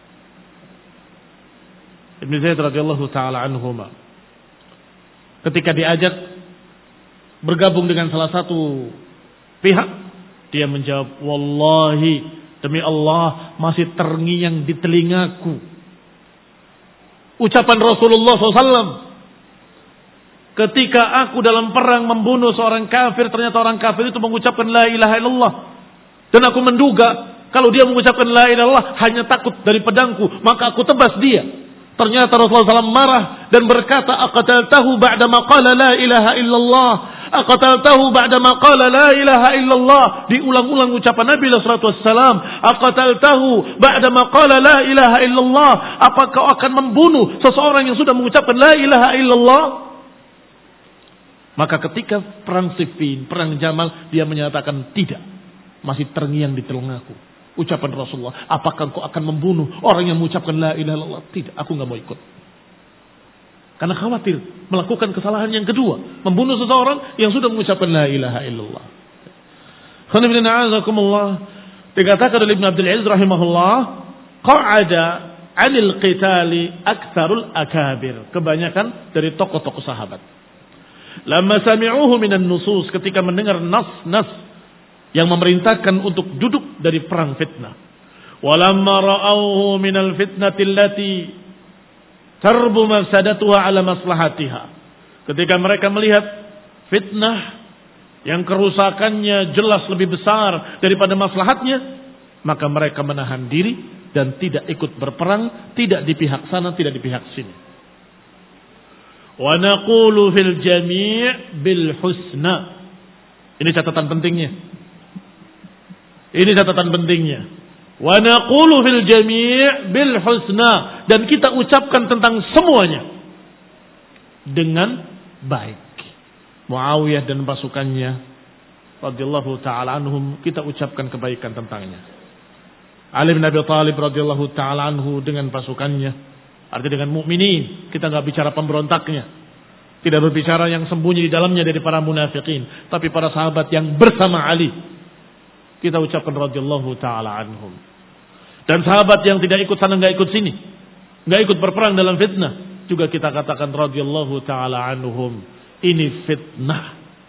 Ibn Zaid radhiyallahu taala anhuma. Ketika diajak bergabung dengan salah satu pihak, dia menjawab, wallahi, demi Allah, masih terngiang di telingaku ucapan Rasulullah shallallahu alaihi wasallam. Ketika aku dalam perang membunuh seorang kafir, ternyata orang kafir itu mengucapkan la ilaha illallah. Dan aku menduga kalau dia mengucapkan la ilaha illallah hanya takut dari pedangku, maka aku tebas dia. Ternyata Rasulullah shallallahu alaihi wasallam marah dan berkata, aqataltahu ba'da ma qala la ilaha illallah. Aqataltahu ba'da ma qala la ilaha illallah. Diulang-ulang ucapan Nabi sallallahu alaihi wasallam. Aqataltahu ba'da ma qala la ilaha illallah. Apakah kau akan membunuh seseorang yang sudah mengucapkan la ilaha illallah? Maka ketika perang Siffin, perang Jamal, dia menyatakan tidak. Masih terngiang di telingaku ucapan Rasulullah. Apakah kau akan membunuh orang yang mengucapkan la ilaha illallah? Tidak, aku enggak mau ikut. Karena khawatir melakukan kesalahan yang kedua, membunuh seseorang yang sudah mengucapkan la ilaha illallah. Dikatakan oleh Ibn Abdul Aziz rahimahullah, qa'ada 'anil qitali aktsarul akabir. Kebanyakan dari tokoh-tokoh sahabat. Lamma sami'uhu minan nusus, ketika mendengar nas-nas yang memerintahkan untuk duduk dari perang fitnah. Walamma ra'awhu minal fitnati allati tarbu mafsadatuha ala maslahatiha. Ketika mereka melihat fitnah yang kerusakannya jelas lebih besar daripada maslahatnya, maka mereka menahan diri dan tidak ikut berperang, tidak di pihak sana, tidak di pihak sini. Wa naqulu fil jami' bil husna. Ini catatan pentingnya. Ini catatan pentingnya. Wa naqulu fil jami' bil husna, dan kita ucapkan tentang semuanya dengan baik. Muawiyah dan pasukannya radhiyallahu taala anhum, kita ucapkan kebaikan tentangnya. Ali bin Abi Thalib radhiyallahu taala anhu dengan pasukannya, artinya dengan mukminin, kita enggak bicara pemberontaknya. Tidak berbicara yang sembunyi di dalamnya dari para munafikin, tapi para sahabat yang bersama Ali. Kita ucapkan radhiyallahu taala anhum. Dan sahabat yang tidak ikut sana, enggak ikut sini, enggak ikut berperang dalam fitnah, juga kita katakan radhiyallahu taala anhum. Ini fitnah.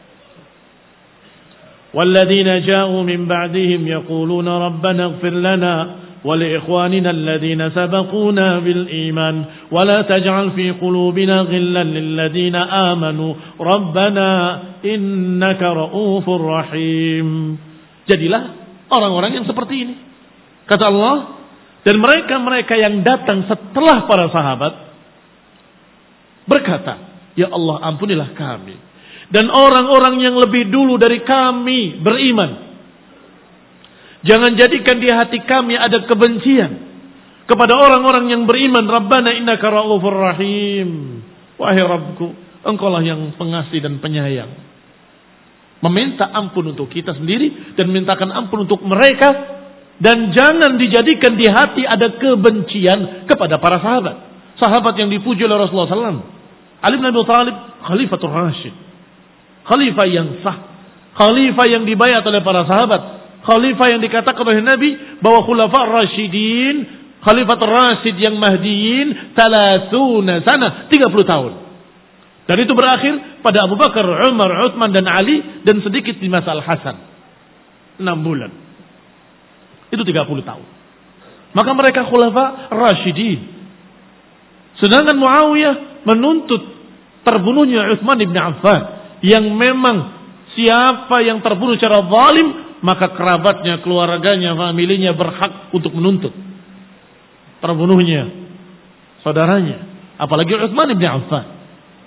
Walladzina ja'u min ba'dihim yaquluna rabbana ighfir lana wa li ikhwanina alladhina sabaquna bil iman wa la taj'al fi qulubina ghillan lil ladzina amanu rabbana innaka ra'ufur rahim. Jadilah orang-orang yang seperti ini, kata Allah. Dan mereka-mereka yang datang setelah para sahabat berkata, ya Allah, ampunilah kami. dan orang-orang yang lebih dulu dari kami beriman. Jangan jadikan di hati kami ada kebencian kepada orang-orang yang beriman. Rabbana innaka ra'ufur rahim. Wahai Rabbku, Engkaulah yang pengasih dan penyayang. Meminta ampun untuk kita sendiri dan mintakan ampun untuk mereka, dan jangan dijadikan di hati ada kebencian kepada para sahabat. Sahabat yang dipuji oleh Rasulullah sallallahu alaihi wasallam. Ali bin Abi Thalib Khalifatul Rasyid, khalifah yang sah, khalifah yang dibayat oleh para sahabat, khalifah yang dikatakan oleh Nabi bahwa khulafah Rasyidin, Khalifatul Rasyid yang Mahdiyin thalathuna sana, tiga puluh tahun. Dan itu berakhir pada Abu Bakar, Umar, Utsman dan Ali, dan sedikit di masa Al-Hasan. enam bulan. Itu tiga puluh tahun. Maka mereka khulafa Rasyidin. Sedangkan Muawiyah menuntut terbunuhnya Utsman bin Affan, yang memang siapa yang terbunuh secara zalim, maka kerabatnya, keluarganya, familinya berhak untuk menuntut terbunuhnya saudaranya, apalagi Utsman bin Affan.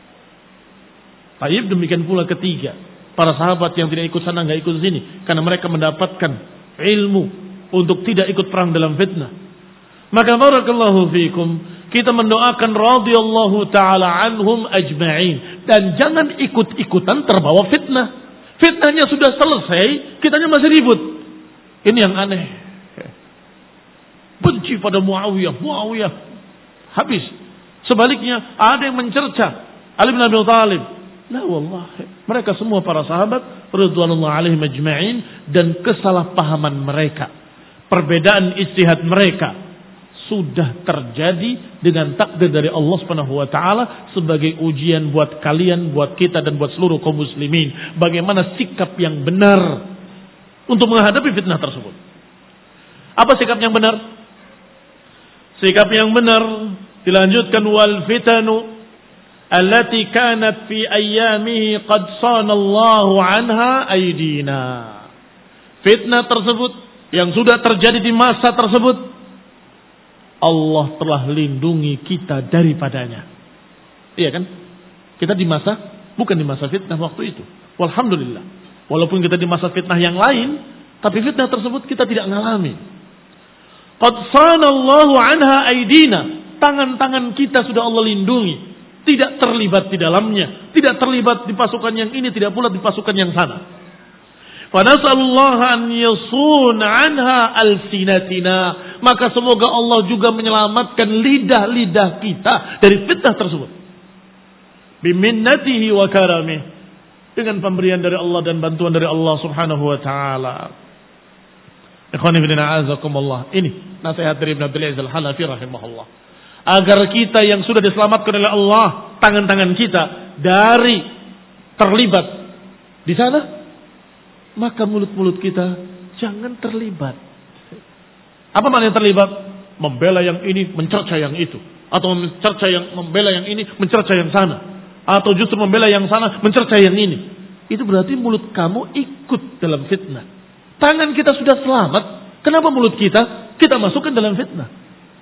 Taib demikian pula ketiga, para sahabat yang tidak ikut sana, nggak ikut sini, karena mereka mendapatkan ilmu untuk tidak ikut perang dalam fitnah. Maka barakallahu fikum, kita mendoakan radhiyallahu taala anhum ajma'in, dan jangan ikut-ikutan terbawa fitnah. Fitnahnya sudah selesai, kitanya masih ribut. Ini yang aneh. Benci pada Muawiyah, Muawiyah habis. Sebaliknya ada yang mencerca Ali bin Abi Thalib. La wallahi, mereka semua para sahabat radhiyallahu alaihim ajma'in, dan kesalahpahaman mereka, perbedaan ijtihad mereka sudah terjadi dengan takdir dari Allah Subhanahu wa taala sebagai ujian buat kalian, buat kita, dan buat seluruh kaum muslimin, bagaimana sikap yang benar untuk menghadapi fitnah tersebut. Apa sikap yang benar? Sikap yang benar dilanjutkan, wal fitanu allati kanat fi ayyamihi qad sanallahu anha aydina. Fitnah tersebut yang sudah terjadi di masa tersebut, Allah telah lindungi kita daripadanya. Iya kan? Kita di masa, bukan di masa fitnah waktu itu. Walhamdulillah. Walaupun kita di masa fitnah yang lain, tapi fitnah tersebut kita tidak mengalami. Qad sanallahu anha aydina. Tangan-tangan kita sudah Allah lindungi. Tidak terlibat di dalamnya, tidak terlibat di pasukan yang ini, tidak pula di pasukan yang sana. Fa nasallallahu an yasun anha alsinatina. Maka semoga Allah juga menyelamatkan lidah-lidah kita dari fitnah tersebut. Biminnatihi wa karamih. Dengan pemberian dari Allah dan bantuan dari Allah Subhanahu wa taala. Ikhwani fillah azakumullah. Ini nasihat dari Ibnu Abdul Aziz Al-Hanafi rahimahullah. Agar kita yang sudah diselamatkan oleh Allah, tangan-tangan kita dari terlibat di sana, maka mulut-mulut kita jangan terlibat. Apa maknanya terlibat? Membela yang ini, mencerca yang itu, atau mencerca yang membela yang ini, mencerca yang sana, atau justru membela yang sana, mencerca yang ini. Itu berarti mulut kamu ikut dalam fitnah. Tangan kita sudah selamat, kenapa mulut kita kita masukkan dalam fitnah?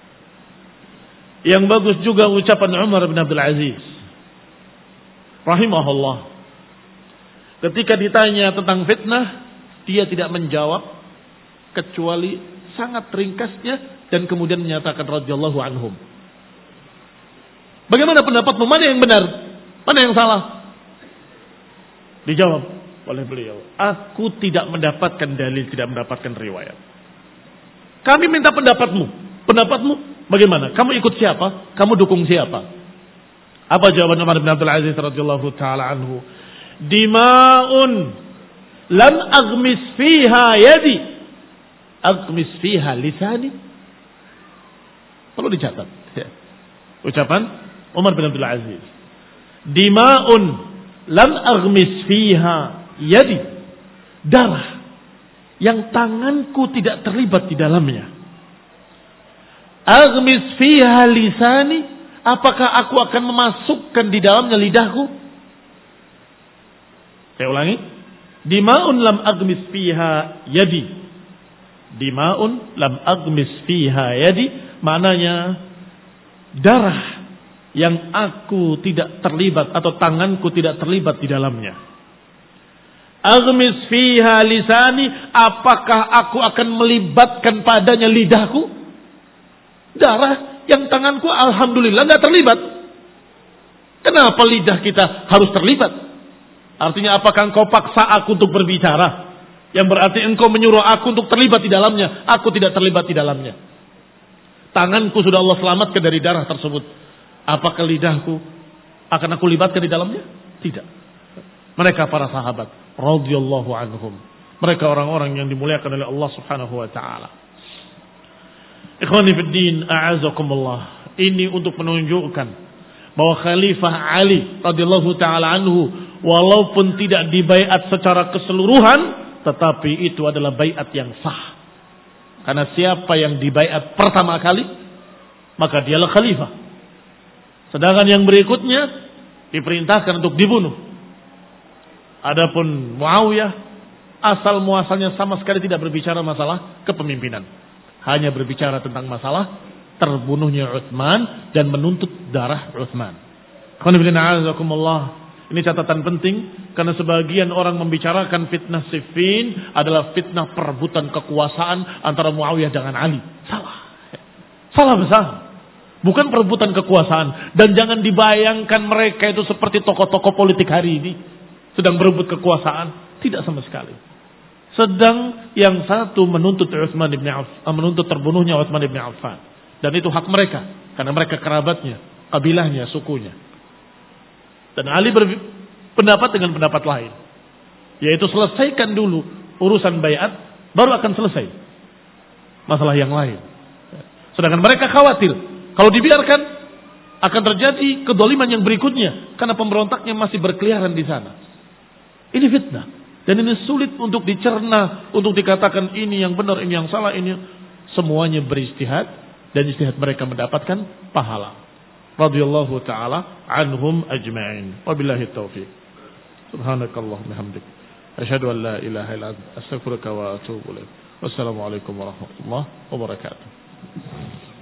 Yang bagus juga ucapan Umar bin Abdul Aziz rahimahullah. Ketika ditanya tentang fitnah, dia tidak menjawab kecuali sangat ringkasnya, dan kemudian menyatakan radhiyallahu anhum. Bagaimana pendapatmu? Mana yang benar? Mana yang salah? Dijawab oleh beliau, aku tidak mendapatkan dalil, tidak mendapatkan riwayat. Kami minta pendapatmu. Pendapatmu bagaimana? Kamu ikut siapa? Kamu dukung siapa? Apa jawaban Umar bin Abdul Aziz radhiyallahu taala anhu? Dima'un lam aghmis fiha yadi, aghmis fiha lisani. Perlu dicatat. Ya. Ucapan Umar bin Abdul Aziz. Dima'un lam aghmis fiha yadi. Darah yang tanganku tidak terlibat di dalamnya. Aghmis fiha lisani, apakah aku akan memasukkan di dalamnya lidahku? Saya ulangi. Dima'un lam aghmis fiha yadi. Dima'un lam aghmis fiha yadi, maknanya darah yang aku tidak terlibat atau tanganku tidak terlibat di dalamnya. Aghmis fiha lisani, apakah aku akan melibatkan padanya lidahku? Darah yang tanganku alhamdulillah enggak terlibat. Kenapa lidah kita harus terlibat? Artinya apakah engkau paksa aku untuk berbicara? Yang berarti engkau menyuruh aku untuk terlibat di dalamnya. Aku tidak terlibat di dalamnya. Tanganku sudah Allah selamatkan dari darah tersebut. Apakah lidahku akan aku libatkan di dalamnya? Tidak. Mereka para sahabat radhiyallahu anhum. Mereka orang-orang yang dimuliakan oleh Allah Subhanahu wa taala. Ikhwani fid din, a'azakumullah. Ini untuk menunjukkan bahwa Khalifah Ali radhiyallahu taala anhu walaupun tidak dibaiat secara keseluruhan, tetapi itu adalah baiat yang sah. Karena siapa yang dibaiat pertama kali, maka dialah khalifah. Sedangkan yang berikutnya diperintahkan untuk dibunuh. Adapun Muawiyah, asal muasalnya sama sekali tidak berbicara masalah kepemimpinan. Hanya berbicara tentang masalah terbunuhnya Utsman dan menuntut darah Utsman. Ini catatan penting karena sebagian orang membicarakan fitnah Siffin adalah fitnah perebutan kekuasaan antara Muawiyah dengan Ali. Salah. Salah besar. Bukan perebutan kekuasaan. Dan jangan dibayangkan mereka itu seperti tokoh-tokoh politik hari ini sedang berebut kekuasaan. Tidak sama sekali. Sedang yang satu menuntut Utsman bin Affan, menuntut terbunuhnya Utsman bin Affan. Dan itu hak mereka karena mereka kerabatnya, kabilahnya, sukunya. Dan Ali berpendapat dengan pendapat lain, yaitu selesaikan dulu urusan baiat, baru akan selesai masalah yang lain. Sedangkan mereka khawatir kalau dibiarkan akan terjadi kedoliman yang berikutnya karena pemberontaknya masih berkeliaran di sana. Ini fitnah dan ini sulit untuk dicerna, untuk dikatakan ini yang benar, ini yang salah, ini semuanya beristihad dan istihad mereka mendapatkan pahala. Radhiyallahu ta'ala anhum ajma'in. Wabillahi taufiq. Subhanakallahumma bihamdik. Asyhadu an la ilaha illa anta astaghfiruka wa atubu ilaik. Wassalamualaikum warahmatullahi wabarakatuh.